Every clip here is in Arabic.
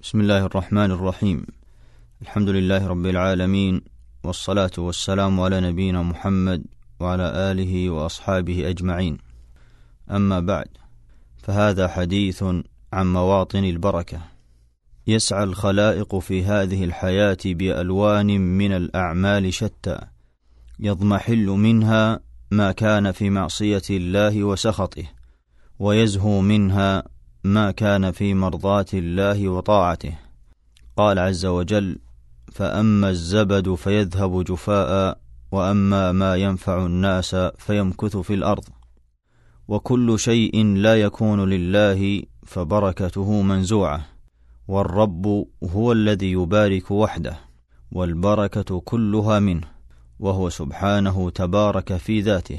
بسم الله الرحمن الرحيم. الحمد لله رب العالمين، والصلاة والسلام على نبينا محمد وعلى آله وأصحابه أجمعين. أما بعد، فهذا حديث عن مواطن البركة. يسعى الخلائق في هذه الحياة بألوان من الأعمال شتى، يضمحل منها ما كان في معصية الله وسخطه، ويزهو منها ما كان في مرضاة الله وطاعته. قال عز وجل: فأما الزبد فيذهب جفاء، وأما ما ينفع الناس فيمكث في الأرض. وكل شيء لا يكون لله فبركته منزوعة، والرب هو الذي يبارك وحده، والبركة كلها منه، وهو سبحانه تبارك في ذاته،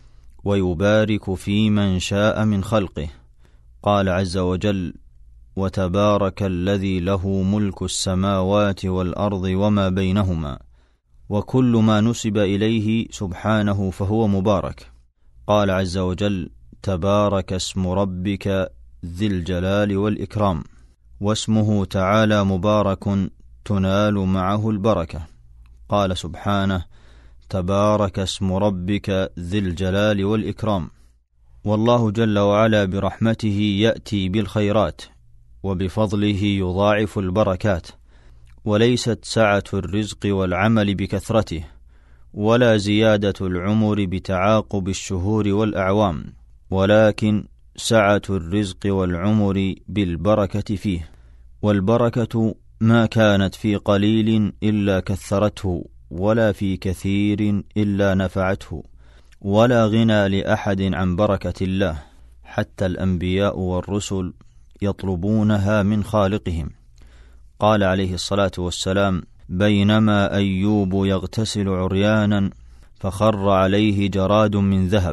ويبارك في من شاء من خلقه. قال عز وجل: وتبارك الذي له ملك السماوات والأرض وما بينهما، وكل ما نسب إليه سبحانه فهو مبارك. قال عز وجل: تبارك اسم ربك ذي الجلال والإكرام. واسمه تعالى مبارك تنال معه البركة. قال سبحانه: تبارك اسم ربك ذي الجلال والإكرام. والله جل وعلا برحمته يأتي بالخيرات، وبفضله يضاعف البركات، وليست سعة الرزق والعمل بكثرته، ولا زيادة العمر بتعاقب الشهور والأعوام، ولكن سعة الرزق والعمر بالبركة فيه. والبركة ما كانت في قليل إلا كثرته، ولا في كثير إلا نفعته، ولا غنى لأحد عن بركة الله، حتى الأنبياء والرسل يطلبونها من خالقهم. قال عليه الصلاة والسلام: بينما أيوب يغتسل عريانا فخر عليه جراد من ذهب،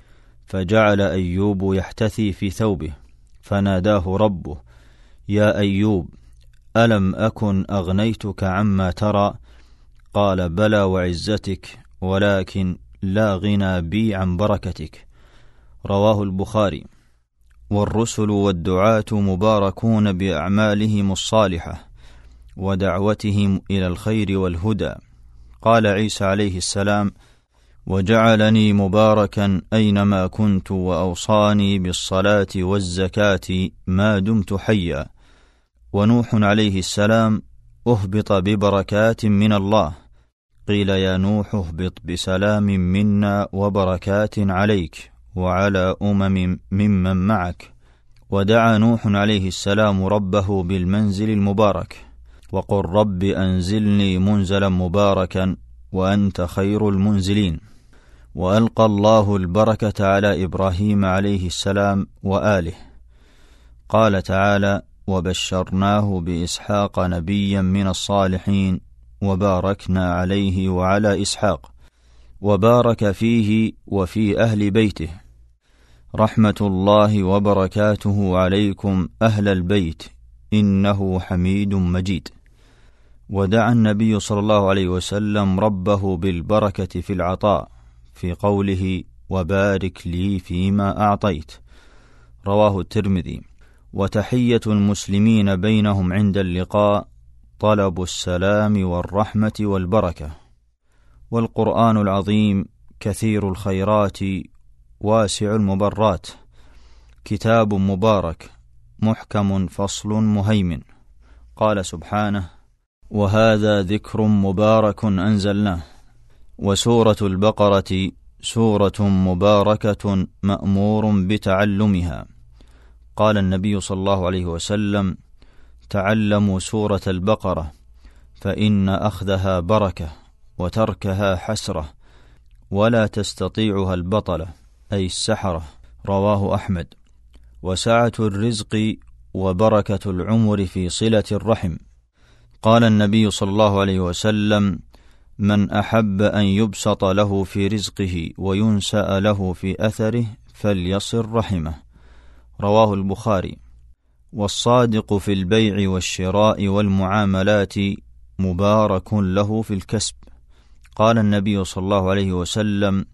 فجعل أيوب يحتثي في ثوبه، فناداه ربه: يا أيوب، ألم أكن أغنيتك عما ترى؟ قال: بلى وعزتك، ولكن لا غنى بي عن بركتك. رواه البخاري. والرسل والدعاة مباركون بأعمالهم الصالحة ودعوتهم إلى الخير والهدى. قال عيسى عليه السلام: وجعلني مباركا أينما كنت، وأوصاني بالصلاة والزكاة ما دمت حيا. ونوح عليه السلام أهبط ببركات من الله. قيل: يا نوح اهبط بسلام منا وبركات عليك وعلى ممن معك. ودعا نوح عليه السلام ربه بالمنزل المبارك: وقل رب أنزلني منزلا مباركا وأنت خير المنزلين. وألقى الله البركة على إبراهيم عليه السلام وآله. قال تعالى: وبشرناه بإسحاق نبيا من الصالحين، وباركنا عليه وعلى إسحاق، وبارك فيه وفي أهل بيته. رحمة الله وبركاته عليكم أهل البيت، إنه حميد مجيد. ودعا النبي صلى الله عليه وسلم ربه بالبركة في العطاء، في قوله: وبارك لي فيما أعطيت. رواه الترمذي. وتحية المسلمين بينهم عند اللقاء طلب السلام والرحمة والبركة. والقرآن العظيم كثير الخيرات واسع المبرات، كتاب مبارك محكم فصل مهيمن. قال سبحانه: وهذا ذكر مبارك أنزلناه. وسورة البقرة سورة مباركة مأمور بتعلمها. قال النبي صلى الله عليه وسلم: تعلموا سورة البقرة، فإن أخذها بركة وتركها حسرة، ولا تستطيعها البطلة، أي السحرة. رواه أحمد. وسعة الرزق وبركة العمر في صلة الرحم. قال النبي صلى الله عليه وسلم: من أحب أن يبسط له في رزقه وينسأ له في أثره فليصل رحمه. رواه البخاري. والصادق في البيع والشراء والمعاملات مبارك له في الكسب. قال النبي صلى الله عليه وسلم: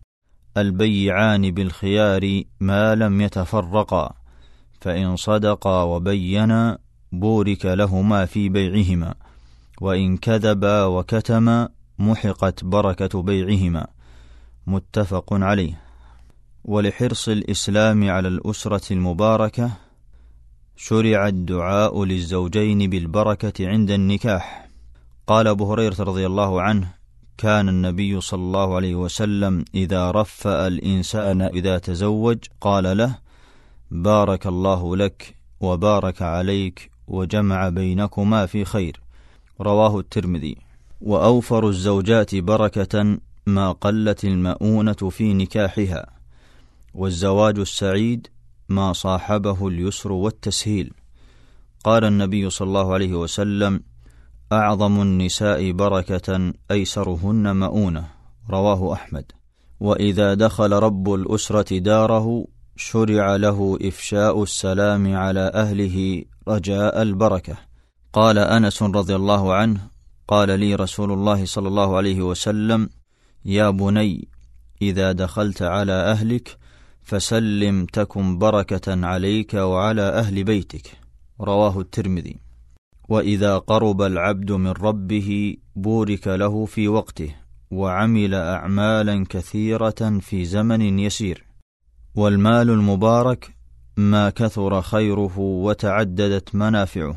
البيعان بالخيار ما لم يتفرقا، فإن صدقا وبينا بورك لهما في بيعهما، وإن كذبا وكتما محقت بركة بيعهما. متفق عليه. ولحرص الإسلام على الأسرة المباركة شرع الدعاء للزوجين بالبركة عند النكاح. قال أبو هريرة رضي الله عنه: كان النبي صلى الله عليه وسلم إذا رفأ الإنسان إذا تزوج قال له: بارك الله لك وبارك عليك وجمع بينكما في خير. رواه الترمذي. وأوفر الزوجات بركة ما قلت المؤونة في نكاحها، والزواج السعيد ما صاحبه اليسر والتسهيل. قال النبي صلى الله عليه وسلم: أعظم النساء بركة أيسرهن مؤونة. رواه أحمد. وإذا دخل رب الأسرة داره شرع له إفشاء السلام على أهله رجاء البركة. قال أنس رضي الله عنه: قال لي رسول الله صلى الله عليه وسلم: يا بني، إذا دخلت على أهلك فسلم تكن بركة عليك وعلى أهل بيتك. رواه الترمذي. وإذا قرب العبد من ربه بورك له في وقته، وعمل أعمالا كثيرة في زمن يسير. والمال المبارك ما كثر خيره وتعددت منافعه،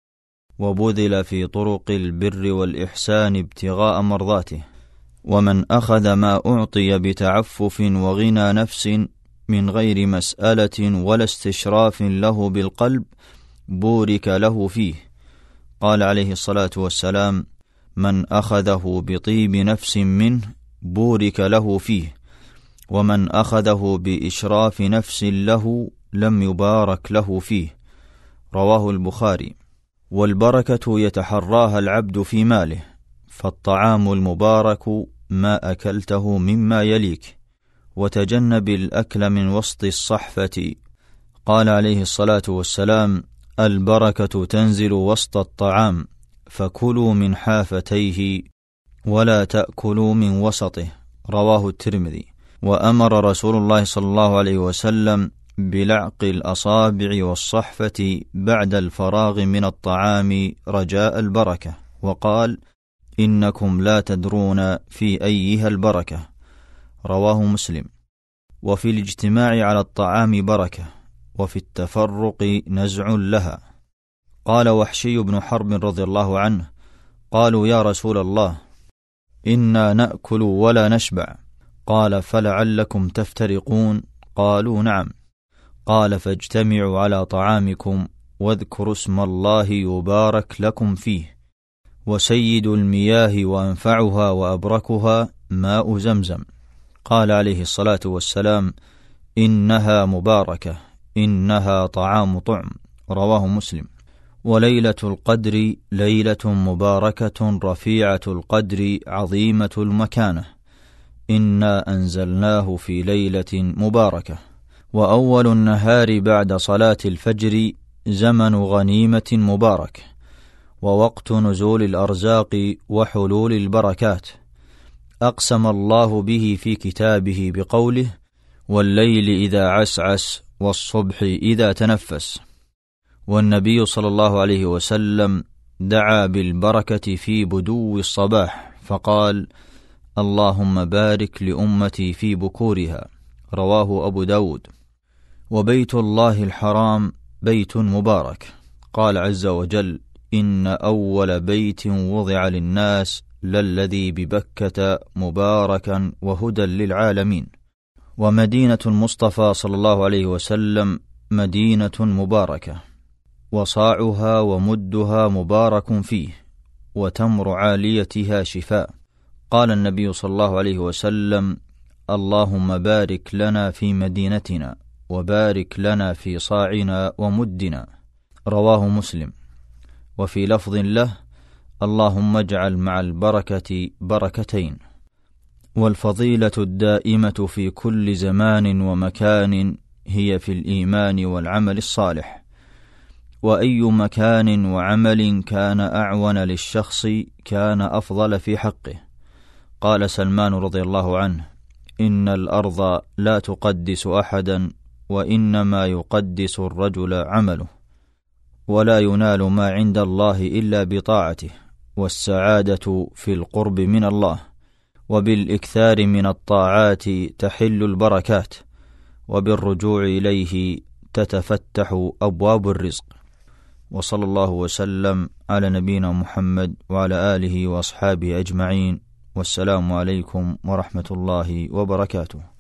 وبذل في طرق البر والإحسان ابتغاء مرضاته. ومن أخذ ما أعطي بتعفف وغنى نفس من غير مسألة ولا استشراف له بالقلب بورك له فيه. قال عليه الصلاة والسلام: من أخذه بطيب نفس منه بورك له فيه، ومن أخذه بإشراف نفس له لم يبارك له فيه. رواه البخاري. والبركة يتحراها العبد في ماله، فالطعام المبارك ما أكلته مما يليك، وتجنب الأكل من وسط الصحفة. قال عليه الصلاة والسلام: البركة تنزل وسط الطعام، فكلوا من حافتيه ولا تأكلوا من وسطه. رواه الترمذي. وأمر رسول الله صلى الله عليه وسلم بلعق الأصابع والصحفة بعد الفراغ من الطعام رجاء البركة، وقال: إنكم لا تدرون في أيها البركة. رواه مسلم. وفي الاجتماع على الطعام بركة، وفي التفرق نزع لها. قال وحشي بن حرب رضي الله عنه: قالوا يا رسول الله، إنا نأكل ولا نشبع. قال: فلعلكم تفترقون؟ قالوا: نعم. قال: فاجتمعوا على طعامكم واذكروا اسم الله يبارك لكم فيه. وسيد المياه وأنفعها وأبركها ماء زمزم. قال عليه الصلاة والسلام: إنها مباركة، إنها طعام طعم. رواه مسلم. وليلة القدر ليلة مباركة رفيعة القدر عظيمة المكانة، إنا أنزلناه في ليلة مباركة. وأول النهار بعد صلاة الفجر زمن غنيمة مبارك، ووقت نزول الأرزاق وحلول البركات. أقسم الله به في كتابه بقوله: والليل إذا عسعس والصبح إذا تنفس. والنبي صلى الله عليه وسلم دعا بالبركة في بدو الصباح فقال: اللهم بارك لأمتي في بكورها. رواه أبو داود. وبيت الله الحرام بيت مبارك. قال عز وجل: إن أول بيت وضع للناس للذي ببكة مباركا وهدى للعالمين. ومدينة المصطفى صلى الله عليه وسلم مدينة مباركة، وصاعها ومدها مبارك فيه، وتمر عاليتها شفاء. قال النبي صلى الله عليه وسلم: اللهم بارك لنا في مدينتنا، وبارك لنا في صاعنا ومدنا. رواه مسلم. وفي لفظ له: اللهم اجعل مع البركة بركتين. والفضيلة الدائمة في كل زمان ومكان هي في الإيمان والعمل الصالح، وأي مكان وعمل كان أعون للشخص كان أفضل في حقه. قال سلمان رضي الله عنه: إن الأرض لا تقدس أحدا، وإنما يقدس الرجل عمله. ولا ينال ما عند الله إلا بطاعته، والسعادة في القرب من الله، وبالإكثار من الطاعات تحل البركات، وبالرجوع إليه تتفتح أبواب الرزق. وصلى الله وسلم على نبينا محمد وعلى آله وأصحابه أجمعين، والسلام عليكم ورحمة الله وبركاته.